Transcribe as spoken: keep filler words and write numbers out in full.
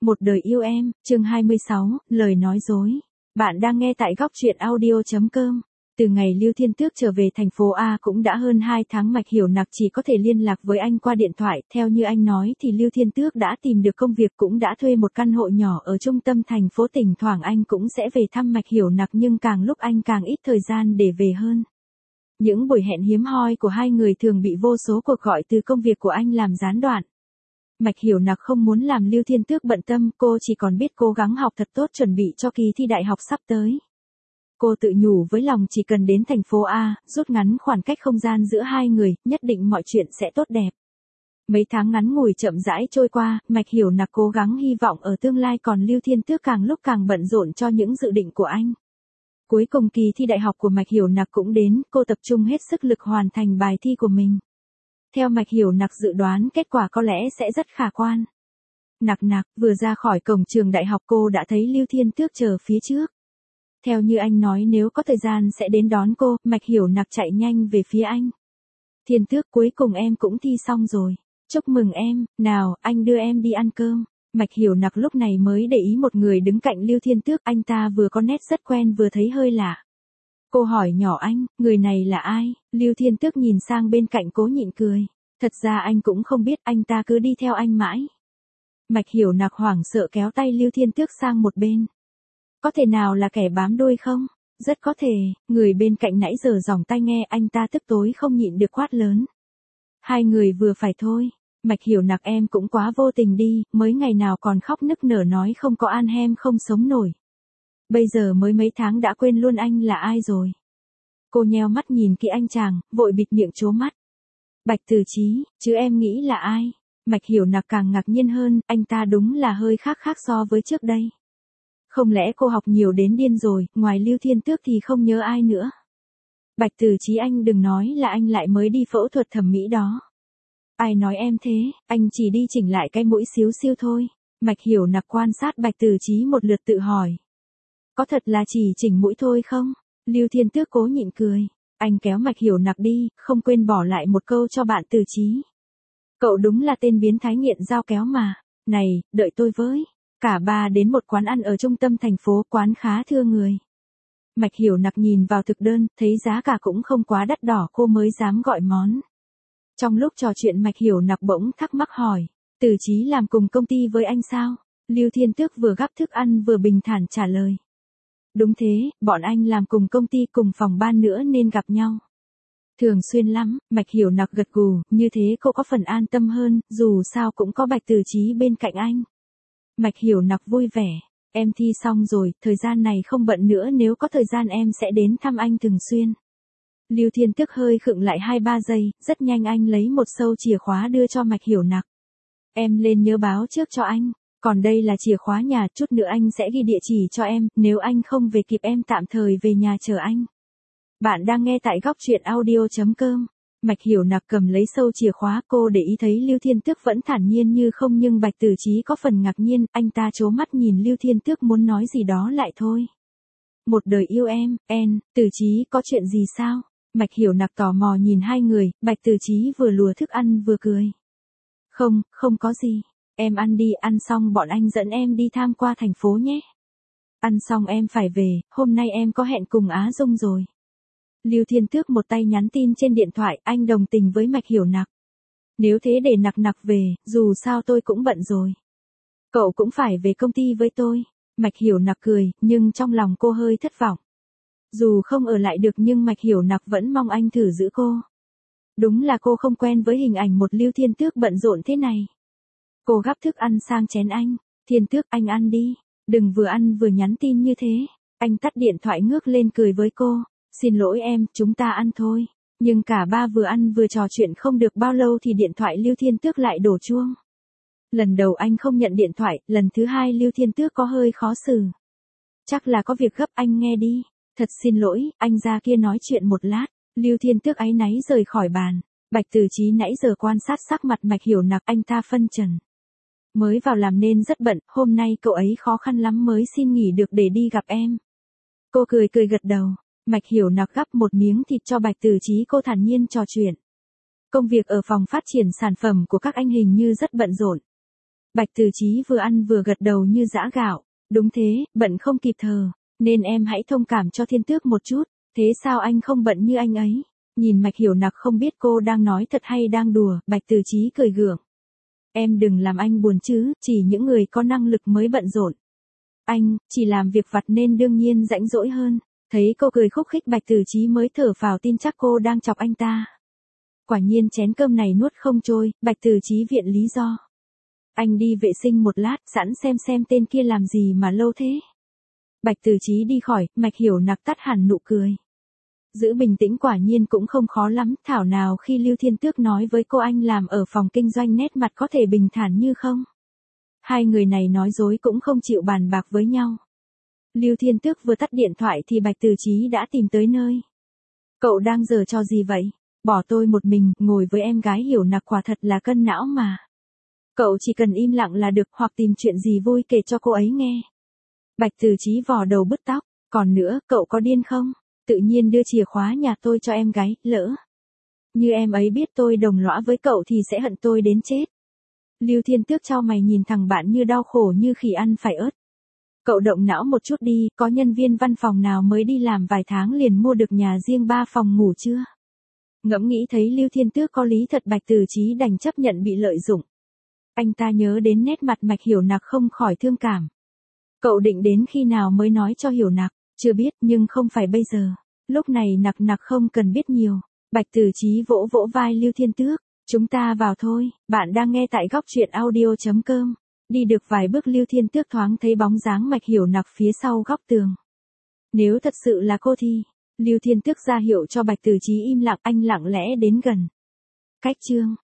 Một đời yêu em, chương hai mươi sáu, lời nói dối. Bạn đang nghe tại góc truyện audio.com. Từ ngày Lưu Thiên Tước trở về thành phố A cũng đã hơn hai tháng, Mạch Hiểu Nặc chỉ có thể liên lạc với anh qua điện thoại. Theo như anh nói thì Lưu Thiên Tước đã tìm được công việc, cũng đã thuê một căn hộ nhỏ ở trung tâm thành phố. Thỉnh thoảng anh cũng sẽ về thăm Mạch Hiểu Nặc, nhưng càng lúc anh càng ít thời gian để về hơn. Những buổi hẹn hiếm hoi của hai người thường bị vô số cuộc gọi từ công việc của anh làm gián đoạn. Mạch Hiểu Nặc không muốn làm Lưu Thiên Tước bận tâm, cô chỉ còn biết cố gắng học thật tốt chuẩn bị cho kỳ thi đại học sắp tới. Cô tự nhủ với lòng chỉ cần đến thành phố A, rút ngắn khoảng cách không gian giữa hai người, nhất định mọi chuyện sẽ tốt đẹp. Mấy tháng ngắn ngủi chậm rãi trôi qua, Mạch Hiểu Nặc cố gắng hy vọng ở tương lai, còn Lưu Thiên Tước càng lúc càng bận rộn cho những dự định của anh. Cuối cùng kỳ thi đại học của Mạch Hiểu Nặc cũng đến, cô tập trung hết sức lực hoàn thành bài thi của mình. Theo Mạch Hiểu Nặc dự đoán, kết quả có lẽ sẽ rất khả quan. Nặc nặc, vừa ra khỏi cổng trường đại học cô đã thấy Lưu Thiên Tước chờ phía trước. Theo như anh nói nếu có thời gian sẽ đến đón cô, Mạch Hiểu Nặc chạy nhanh về phía anh. Thiên Tước, cuối cùng em cũng thi xong rồi. Chúc mừng em, nào, anh đưa em đi ăn cơm. Mạch Hiểu Nặc lúc này mới để ý một người đứng cạnh Lưu Thiên Tước, anh ta vừa có nét rất quen vừa thấy hơi lạ. Cô hỏi nhỏ anh, người này là ai? Lưu Thiên Tước nhìn sang bên cạnh cố nhịn cười. Thật ra anh cũng không biết, anh ta cứ đi theo anh mãi. Mạch Hiểu Nặc hoảng sợ kéo tay Lưu Thiên Tước sang một bên. Có thể nào là kẻ bám đuôi không? Rất có thể, người bên cạnh nãy giờ giỏng tai nghe, anh ta tức tối không nhịn được quát lớn. Hai người vừa phải thôi. Mạch Hiểu Nặc, em cũng quá vô tình đi, mới ngày nào còn khóc nức nở nói không có ăn hem không sống nổi. Bây giờ mới mấy tháng đã quên luôn anh là ai rồi. Cô nheo mắt nhìn kỹ anh chàng, vội bịt miệng trố mắt. Bạch Tử Chí, chứ em nghĩ là ai? Mạch Hiểu Nặc càng ngạc nhiên hơn, anh ta đúng là hơi khác khác so với trước đây. Không lẽ cô học nhiều đến điên rồi, ngoài Lưu Thiên Tước thì không nhớ ai nữa. Bạch Tử Chí, anh đừng nói là anh lại mới đi phẫu thuật thẩm mỹ đó. Ai nói em thế, anh chỉ đi chỉnh lại cái mũi xíu xiu thôi. Mạch Hiểu Nặc quan sát Bạch Tử Chí một lượt tự hỏi. Có thật là chỉ chỉnh mũi thôi không? Lưu Thiên Tước cố nhịn cười. Anh kéo Mạch Hiểu Nặc đi, không quên bỏ lại một câu cho bạn Tử Chí. Cậu đúng là tên biến thái nghiện dao kéo mà. Này, đợi tôi với. Cả ba đến một quán ăn ở trung tâm thành phố, quán khá thưa người. Mạch Hiểu Nặc nhìn vào thực đơn, thấy giá cả cũng không quá đắt đỏ, cô mới dám gọi món. Trong lúc trò chuyện Mạch Hiểu Nặc bỗng thắc mắc hỏi. Tử Chí làm cùng công ty với anh sao? Lưu Thiên Tước vừa gắp thức ăn vừa bình thản trả lời. Đúng thế, bọn anh làm cùng công ty cùng phòng ban nữa nên gặp nhau. Thường xuyên lắm, Mạch Hiểu Nặc gật gù, như thế cô có phần an tâm hơn, dù sao cũng có Bạch Tử Chí bên cạnh anh. Mạch Hiểu Nặc vui vẻ, em thi xong rồi, thời gian này không bận nữa, nếu có thời gian em sẽ đến thăm anh thường xuyên. Lưu Thiên Tước hơi khựng lại hai ba giây, rất nhanh anh lấy một sâu chìa khóa đưa cho Mạch Hiểu Nặc. Em lên nhớ báo trước cho anh. Còn đây là chìa khóa nhà, chút nữa anh sẽ ghi địa chỉ cho em, nếu anh không về kịp em tạm thời về nhà chờ anh. Bạn đang nghe tại góc truyện audio.com. Mạch Hiểu Nặc cầm lấy sâu chìa khóa, cô để ý thấy Lưu Thiên Tước vẫn thản nhiên như không, nhưng Bạch Tử Chí có phần ngạc nhiên, anh ta trố mắt nhìn Lưu Thiên Tước muốn nói gì đó lại thôi. Một đời yêu em, en, Tử Chí có chuyện gì sao? Mạch Hiểu Nặc tò mò nhìn hai người, Bạch Tử Chí vừa lùa thức ăn vừa cười. Không, không có gì. Em ăn đi, ăn xong bọn anh dẫn em đi tham qua thành phố nhé. Ăn xong em phải về, hôm nay em có hẹn cùng Á Dung rồi. Lưu Thiên Tước một tay nhắn tin trên điện thoại, anh đồng tình với Mạch Hiểu Nặc. Nếu thế để Nặc Nặc về, dù sao tôi cũng bận rồi. Cậu cũng phải về công ty với tôi. Mạch Hiểu Nặc cười, nhưng trong lòng cô hơi thất vọng. Dù không ở lại được nhưng Mạch Hiểu Nặc vẫn mong anh thử giữ cô. Đúng là cô không quen với hình ảnh một Lưu Thiên Tước bận rộn thế này. Cô gắp thức ăn sang chén anh. Thiên Tước, anh ăn đi. Đừng vừa ăn vừa nhắn tin như thế. Anh tắt điện thoại ngước lên cười với cô. Xin lỗi em, chúng ta ăn thôi. Nhưng cả ba vừa ăn vừa trò chuyện không được bao lâu thì điện thoại Lưu Thiên Tước lại đổ chuông. Lần đầu anh không nhận điện thoại, lần thứ hai Lưu Thiên Tước có hơi khó xử. Chắc là có việc gấp, anh nghe đi. Thật xin lỗi, anh ra kia nói chuyện một lát. Lưu Thiên Tước áy náy rời khỏi bàn. Bạch Tử Chí nãy giờ quan sát sắc mặt Mạch Hiểu Nặc, anh ta phân trần. Mới vào làm nên rất bận, hôm nay cậu ấy khó khăn lắm mới xin nghỉ được để đi gặp em. Cô cười cười gật đầu. Mạch Hiểu Nặc gắp một miếng thịt cho Bạch Tử Chí, cô thản nhiên trò chuyện. Công việc ở phòng phát triển sản phẩm của các anh hình như rất bận rộn. Bạch Từ Chí vừa ăn vừa gật đầu như giã gạo. Đúng thế, bận không kịp thờ, nên em hãy thông cảm cho Thiên Tước một chút. Thế sao anh không bận như anh ấy? Nhìn Mạch Hiểu Nặc không biết cô đang nói thật hay đang đùa, Bạch Từ Chí cười gượng. Em đừng làm anh buồn chứ, chỉ những người có năng lực mới bận rộn. Anh, chỉ làm việc vặt nên đương nhiên rãnh rỗi hơn. Thấy cô cười khúc khích Bạch Từ Chí mới thở phào tin chắc cô đang chọc anh ta. Quả nhiên chén cơm này nuốt không trôi, Bạch Từ Chí viện lý do. Anh đi vệ sinh một lát, sẵn xem xem tên kia làm gì mà lâu thế. Bạch Từ Chí đi khỏi, Mạch Hiểu Nặc tắt hẳn nụ cười. Giữ bình tĩnh quả nhiên cũng không khó lắm, thảo nào khi Lưu Thiên Tước nói với cô anh làm ở phòng kinh doanh nét mặt có thể bình thản như không. Hai người này nói dối cũng không chịu bàn bạc với nhau. Lưu Thiên Tước vừa tắt điện thoại thì Bạch Từ Chí đã tìm tới nơi. Cậu đang giở trò gì vậy? Bỏ tôi một mình, ngồi với em gái Hiểu Nặc quả thật là cân não mà. Cậu chỉ cần im lặng là được, hoặc tìm chuyện gì vui kể cho cô ấy nghe. Bạch Từ Chí vò đầu bứt tóc. Còn nữa, cậu có điên không? Tự nhiên đưa chìa khóa nhà tôi cho em gái, lỡ như em ấy biết tôi đồng lõa với cậu thì sẽ hận tôi đến chết. Lưu Thiên Tước chau mày nhìn thằng bạn như đau khổ như khỉ ăn phải ớt. Cậu động não một chút đi, có nhân viên văn phòng nào mới đi làm vài tháng liền mua được nhà riêng ba phòng ngủ chưa? Ngẫm nghĩ thấy Lưu Thiên Tước có lý thật, Bạch Từ Chí đành chấp nhận bị lợi dụng. Anh ta nhớ đến nét mặt Mạch Hiểu Nặc không khỏi thương cảm. Cậu định đến khi nào mới nói cho Hiểu Nặc? Chưa biết, nhưng không phải bây giờ. Lúc này Nặc Nặc không cần biết nhiều. Bạch Từ Chí vỗ vỗ vai Lưu Thiên Tước. Chúng ta vào thôi, bạn đang nghe tại góc truyện audio chấm com. Đi được vài bước Lưu Thiên Tước thoáng thấy bóng dáng Mạch Hiểu Nặc phía sau góc tường. Nếu thật sự là cô thì... Lưu Thiên Tước ra hiệu cho Bạch Từ Chí im lặng, anh lặng lẽ đến gần. Cách chương.